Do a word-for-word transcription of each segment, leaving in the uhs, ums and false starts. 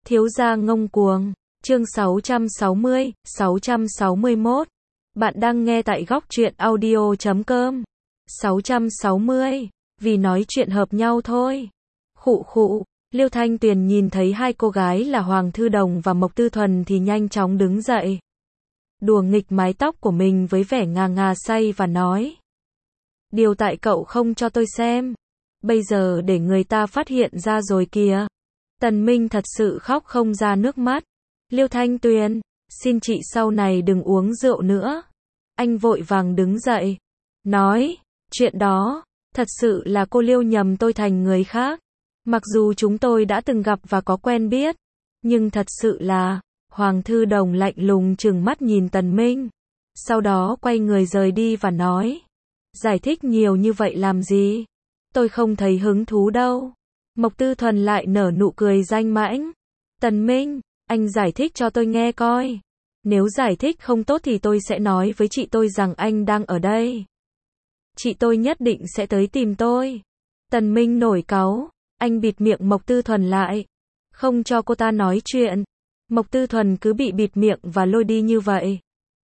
Thiếu gia ngông cuồng, chương sáu trăm sáu mươi, sáu trăm sáu mươi mốt. Bạn đang nghe tại góc truyện audio chấm com. sáu trăm sáu mươi, vì nói chuyện hợp nhau thôi. Khụ khụ, Liêu Thanh Tuyền nhìn thấy hai cô gái là Hoàng Thư Đồng và Mộc Tư Thuần thì nhanh chóng đứng dậy. Đùa nghịch mái tóc của mình với vẻ ngà ngà say và nói. Điều tại cậu không cho tôi xem. Bây giờ để người ta phát hiện ra rồi kìa. Tần Minh thật sự khóc không ra nước mắt. Liêu Thanh Tuyền, xin chị sau này đừng uống rượu nữa. Anh vội vàng đứng dậy. Nói, chuyện đó, thật sự là cô Liêu nhầm tôi thành người khác. Mặc dù chúng tôi đã từng gặp và có quen biết. Nhưng thật sự là, Hoàng Thư Đồng lạnh lùng trừng mắt nhìn Tần Minh. Sau đó quay người rời đi và nói. Giải thích nhiều như vậy làm gì? Tôi không thấy hứng thú đâu. Mộc Tư Thuần lại nở nụ cười danh mãnh. Tần Minh, anh giải thích cho tôi nghe coi. Nếu giải thích không tốt thì tôi sẽ nói với chị tôi rằng anh đang ở đây. Chị tôi nhất định sẽ tới tìm tôi. Tần Minh nổi cáu, anh bịt miệng Mộc Tư Thuần lại. Không cho cô ta nói chuyện. Mộc Tư Thuần cứ bị bịt miệng và lôi đi như vậy.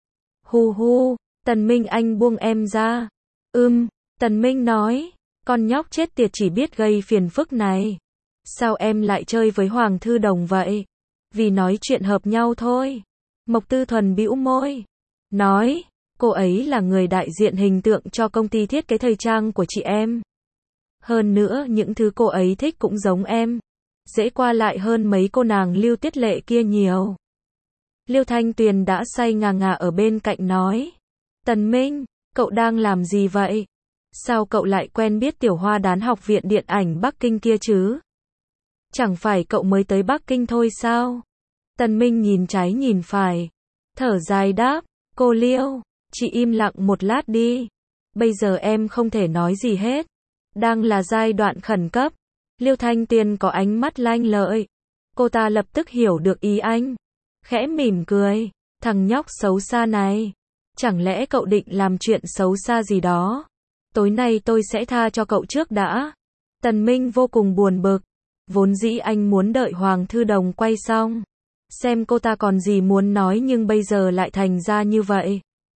Hu hu, Tần Minh anh buông em ra. Ưm, Tần Minh nói. Con nhóc chết tiệt chỉ biết gây phiền phức này. Sao em lại chơi với Hoàng Thư Đồng vậy? Vì nói chuyện hợp nhau thôi. Mộc Tư Thuần bĩu môi. Nói, cô ấy là người đại diện hình tượng cho công ty thiết kế thời trang của chị em. Hơn nữa những thứ cô ấy thích cũng giống em. Dễ qua lại hơn mấy cô nàng Lưu Tiết Lệ kia nhiều. Liêu Thanh Tuyền đã say ngà ngà ở bên cạnh nói. Tần Minh, cậu đang làm gì vậy? Sao cậu lại quen biết Tiểu Hoa Đán học viện điện ảnh Bắc Kinh kia chứ? Chẳng phải cậu mới tới Bắc Kinh thôi sao? Tần Minh nhìn trái nhìn phải. Thở dài đáp, cô Liêu, chị im lặng một lát đi. Bây giờ em không thể nói gì hết. Đang là giai đoạn khẩn cấp. Liêu Thanh Tuyền có ánh mắt lanh lợi. Cô ta lập tức hiểu được ý anh. Khẽ mỉm cười. Thằng nhóc xấu xa này. Chẳng lẽ cậu định làm chuyện xấu xa gì đó? Tối nay tôi sẽ tha cho cậu trước đã. Tần Minh vô cùng buồn bực. Vốn dĩ anh muốn đợi Hoàng Thư Đồng quay xong. Xem cô ta còn gì muốn nói nhưng bây giờ lại thành ra như vậy.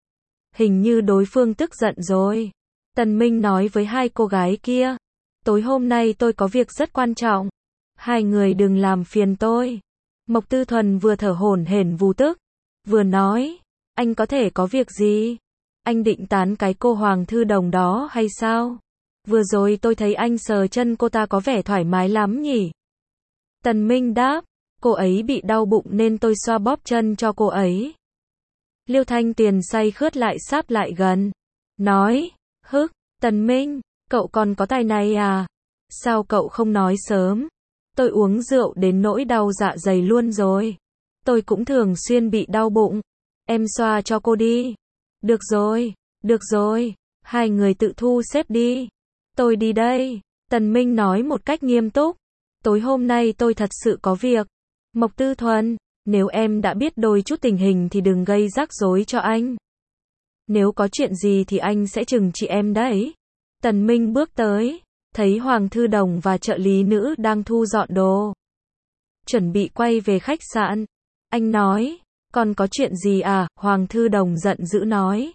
Hình như đối phương tức giận rồi. Tần Minh nói với hai cô gái kia. Tối hôm nay tôi có việc rất quan trọng. Hai người đừng làm phiền tôi. Mộc Tư Thuần vừa thở hổn hển vù tức. Vừa nói. Anh có thể có việc gì? Anh định tán cái cô Hoàng Thư Đồng đó hay sao? Vừa rồi tôi thấy anh sờ chân cô ta có vẻ thoải mái lắm nhỉ? Tần Minh đáp, cô ấy bị đau bụng nên tôi xoa bóp chân cho cô ấy. Liêu Thanh Tuyền say khướt lại sáp lại gần. Nói, hức, Tần Minh, cậu còn có tài này à? Sao cậu không nói sớm? Tôi uống rượu đến nỗi đau dạ dày luôn rồi. Tôi cũng thường xuyên bị đau bụng. Em xoa cho cô đi. Được rồi, được rồi, hai người tự thu xếp đi. Tôi đi đây. Tần Minh nói một cách nghiêm túc. Tối hôm nay tôi thật sự có việc. Mộc Tư Thuần, nếu em đã biết đôi chút tình hình thì đừng gây rắc rối cho anh. Nếu có chuyện gì thì anh sẽ trừng trị em đấy. Tần Minh bước tới, thấy Hoàng Thư Đồng và trợ lý nữ đang thu dọn đồ. Chuẩn bị quay về khách sạn. Anh nói. Còn có chuyện gì à? Hoàng Thư Đồng giận dữ nói.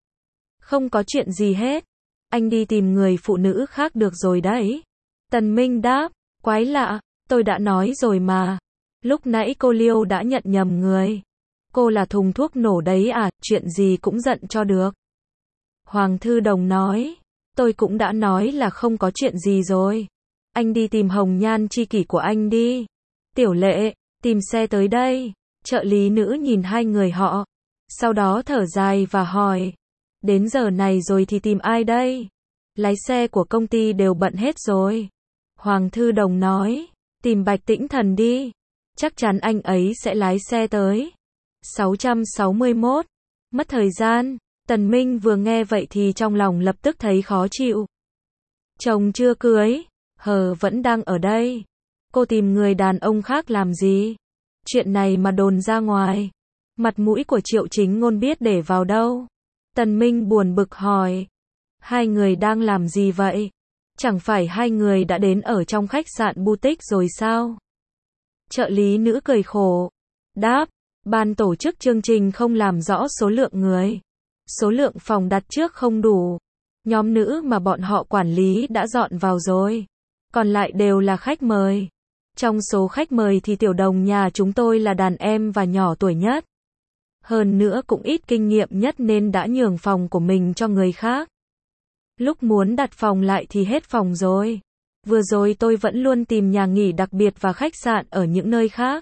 Không có chuyện gì hết. Anh đi tìm người phụ nữ khác được rồi đấy. Tần Minh đáp. Quái lạ, tôi đã nói rồi mà. Lúc nãy cô Liêu đã nhận nhầm người. Cô là thùng thuốc nổ đấy à? Chuyện gì cũng giận cho được. Hoàng Thư Đồng nói. Tôi cũng đã nói là không có chuyện gì rồi. Anh đi tìm hồng nhan tri kỷ của anh đi. Tiểu Lệ, tìm xe tới đây. Trợ lý nữ nhìn hai người họ. Sau đó thở dài và hỏi. Đến giờ này rồi thì tìm ai đây? Lái xe của công ty đều bận hết rồi. Hoàng Thư Đồng nói. Tìm Bạch Tĩnh Thần đi. Chắc chắn anh ấy sẽ lái xe tới. sáu trăm sáu mươi mốt. Mất thời gian. Tần Minh vừa nghe vậy thì trong lòng lập tức thấy khó chịu. Chồng chưa cưới. Hờ vẫn đang ở đây. Cô tìm người đàn ông khác làm gì? Chuyện này mà đồn ra ngoài. Mặt mũi của Triệu Chính Ngôn biết để vào đâu? Tần Minh buồn bực hỏi. Hai người đang làm gì vậy? Chẳng phải hai người đã đến ở trong khách sạn boutique rồi sao? Trợ lý nữ cười khổ. Đáp, ban tổ chức chương trình không làm rõ số lượng người. Số lượng phòng đặt trước không đủ. Nhóm nữ mà bọn họ quản lý đã dọn vào rồi. Còn lại đều là khách mời. Trong số khách mời thì tiểu đồng nhà chúng tôi là đàn em và nhỏ tuổi nhất. Hơn nữa cũng ít kinh nghiệm nhất nên đã nhường phòng của mình cho người khác. Lúc muốn đặt phòng lại thì hết phòng rồi. Vừa rồi tôi vẫn luôn tìm nhà nghỉ đặc biệt và khách sạn ở những nơi khác.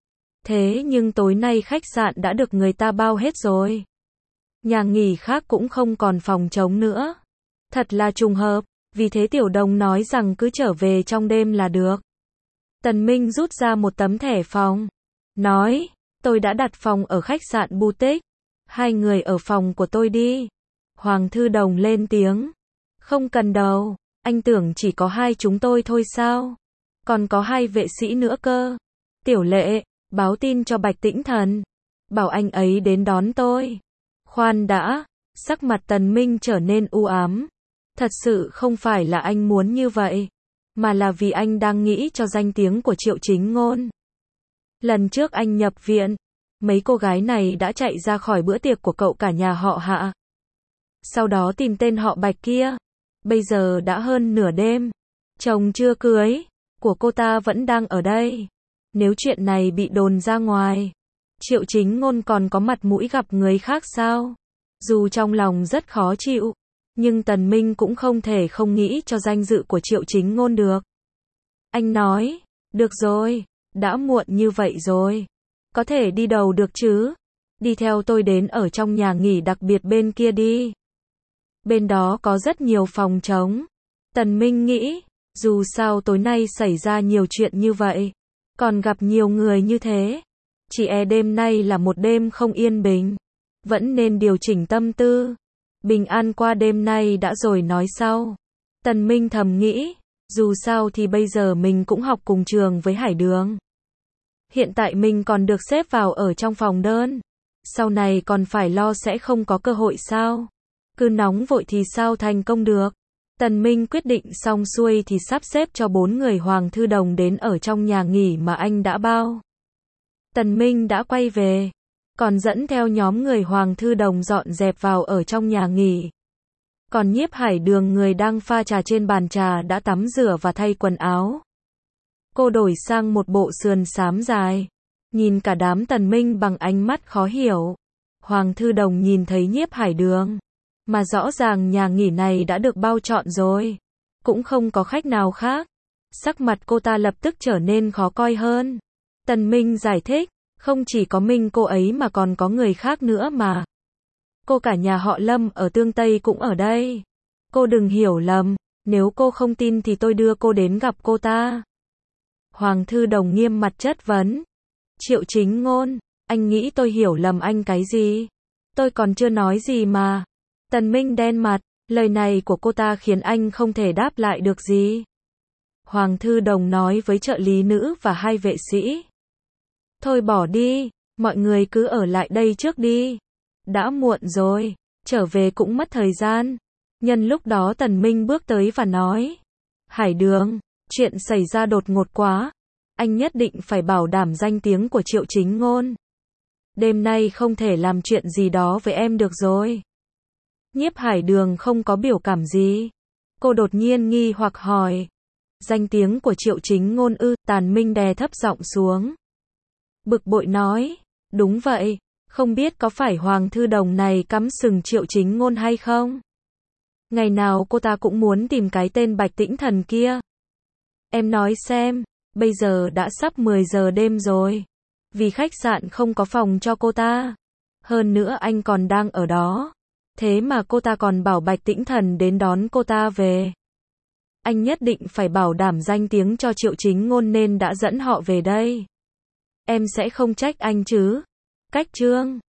Thế nhưng tối nay khách sạn đã được người ta bao hết rồi. Nhà nghỉ khác cũng không còn phòng trống nữa. Thật là trùng hợp, vì thế tiểu đồng nói rằng cứ trở về trong đêm là được. Tần Minh rút ra một tấm thẻ phòng. Nói, tôi đã đặt phòng ở khách sạn Boutique. Hai người ở phòng của tôi đi. Hoàng Thư Đồng lên tiếng. Không cần đâu, anh tưởng chỉ có hai chúng tôi thôi sao? Còn có hai vệ sĩ nữa cơ. Tiểu Lệ, báo tin cho Bạch Tĩnh Thần. Bảo anh ấy đến đón tôi. Khoan đã, sắc mặt Tần Minh trở nên u ám. Thật sự không phải là anh muốn như vậy, mà là vì anh đang nghĩ cho danh tiếng của Triệu Chính Ngôn. Lần trước anh nhập viện, mấy cô gái này đã chạy ra khỏi bữa tiệc của cậu cả nhà họ Hạ. Sau đó tìm tên họ Bạch kia. Bây giờ đã hơn nửa đêm. Chồng chưa cưới của cô ta vẫn đang ở đây. Nếu chuyện này bị đồn ra ngoài, Triệu Chính Ngôn còn có mặt mũi gặp người khác sao? Dù trong lòng rất khó chịu, nhưng Tần Minh cũng không thể không nghĩ cho danh dự của Triệu Chính Ngôn được. Anh nói, được rồi, đã muộn như vậy rồi. Có thể đi đâu được chứ? Đi theo tôi đến ở trong nhà nghỉ đặc biệt bên kia đi. Bên đó có rất nhiều phòng trống. Tần Minh nghĩ, dù sao tối nay xảy ra nhiều chuyện như vậy, còn gặp nhiều người như thế, chỉ e đêm nay là một đêm không yên bình. Vẫn nên điều chỉnh tâm tư. Bình an qua đêm nay đã rồi nói sau. Tần Minh thầm nghĩ, dù sao thì bây giờ mình cũng học cùng trường với Hải Đường. Hiện tại mình còn được xếp vào ở trong phòng đơn. Sau này còn phải lo sẽ không có cơ hội sao? Cứ nóng vội thì sao thành công được? Tần Minh quyết định xong xuôi thì sắp xếp cho bốn người Hoàng Thư Đồng đến ở trong nhà nghỉ mà anh đã bao. Tần Minh đã quay về, còn dẫn theo nhóm người Hoàng Thư Đồng dọn dẹp vào ở trong nhà nghỉ. Còn Nhiếp Hải Đường người đang pha trà trên bàn trà đã tắm rửa và thay quần áo. Cô đổi sang một bộ sườn xám dài, nhìn cả đám Tần Minh bằng ánh mắt khó hiểu. Hoàng Thư Đồng nhìn thấy Nhiếp Hải Đường, mà rõ ràng nhà nghỉ này đã được bao trọn rồi, cũng không có khách nào khác. Sắc mặt cô ta lập tức trở nên khó coi hơn. Tần Minh giải thích, không chỉ có mình cô ấy mà còn có người khác nữa mà. Cô cả nhà họ Lâm ở Tương Tây cũng ở đây. Cô đừng hiểu lầm, nếu cô không tin thì tôi đưa cô đến gặp cô ta. Hoàng Thư Đồng nghiêm mặt chất vấn. Triệu Chính Ngôn, anh nghĩ tôi hiểu lầm anh cái gì? Tôi còn chưa nói gì mà. Tần Minh đen mặt, lời này của cô ta khiến anh không thể đáp lại được gì. Hoàng Thư Đồng nói với trợ lý nữ và hai vệ sĩ. Thôi bỏ đi, mọi người cứ ở lại đây trước đi. Đã muộn rồi, trở về cũng mất thời gian. Nhân lúc đó Tần Minh bước tới và nói. Hải Đường, chuyện xảy ra đột ngột quá. Anh nhất định phải bảo đảm danh tiếng của Triệu Chính Ngôn. Đêm nay không thể làm chuyện gì đó với em được rồi. Nhiếp Hải Đường không có biểu cảm gì. Cô đột nhiên nghi hoặc hỏi. Danh tiếng của Triệu Chính Ngôn ư? Tần Minh đè thấp giọng xuống. Bực bội nói. Đúng vậy, không biết có phải Hoàng Thư Đồng này cắm sừng Triệu Chính Ngôn hay không? Ngày nào cô ta cũng muốn tìm cái tên Bạch Tĩnh Thần kia. Em nói xem, bây giờ đã sắp mười giờ đêm rồi. Vì khách sạn không có phòng cho cô ta. Hơn nữa anh còn đang ở đó. Thế mà cô ta còn bảo Bạch Tĩnh Thần đến đón cô ta về. Anh nhất định phải bảo đảm danh tiếng cho Triệu Chính Ngôn nên đã dẫn họ về đây. Em sẽ không trách anh chứ? Cách trương.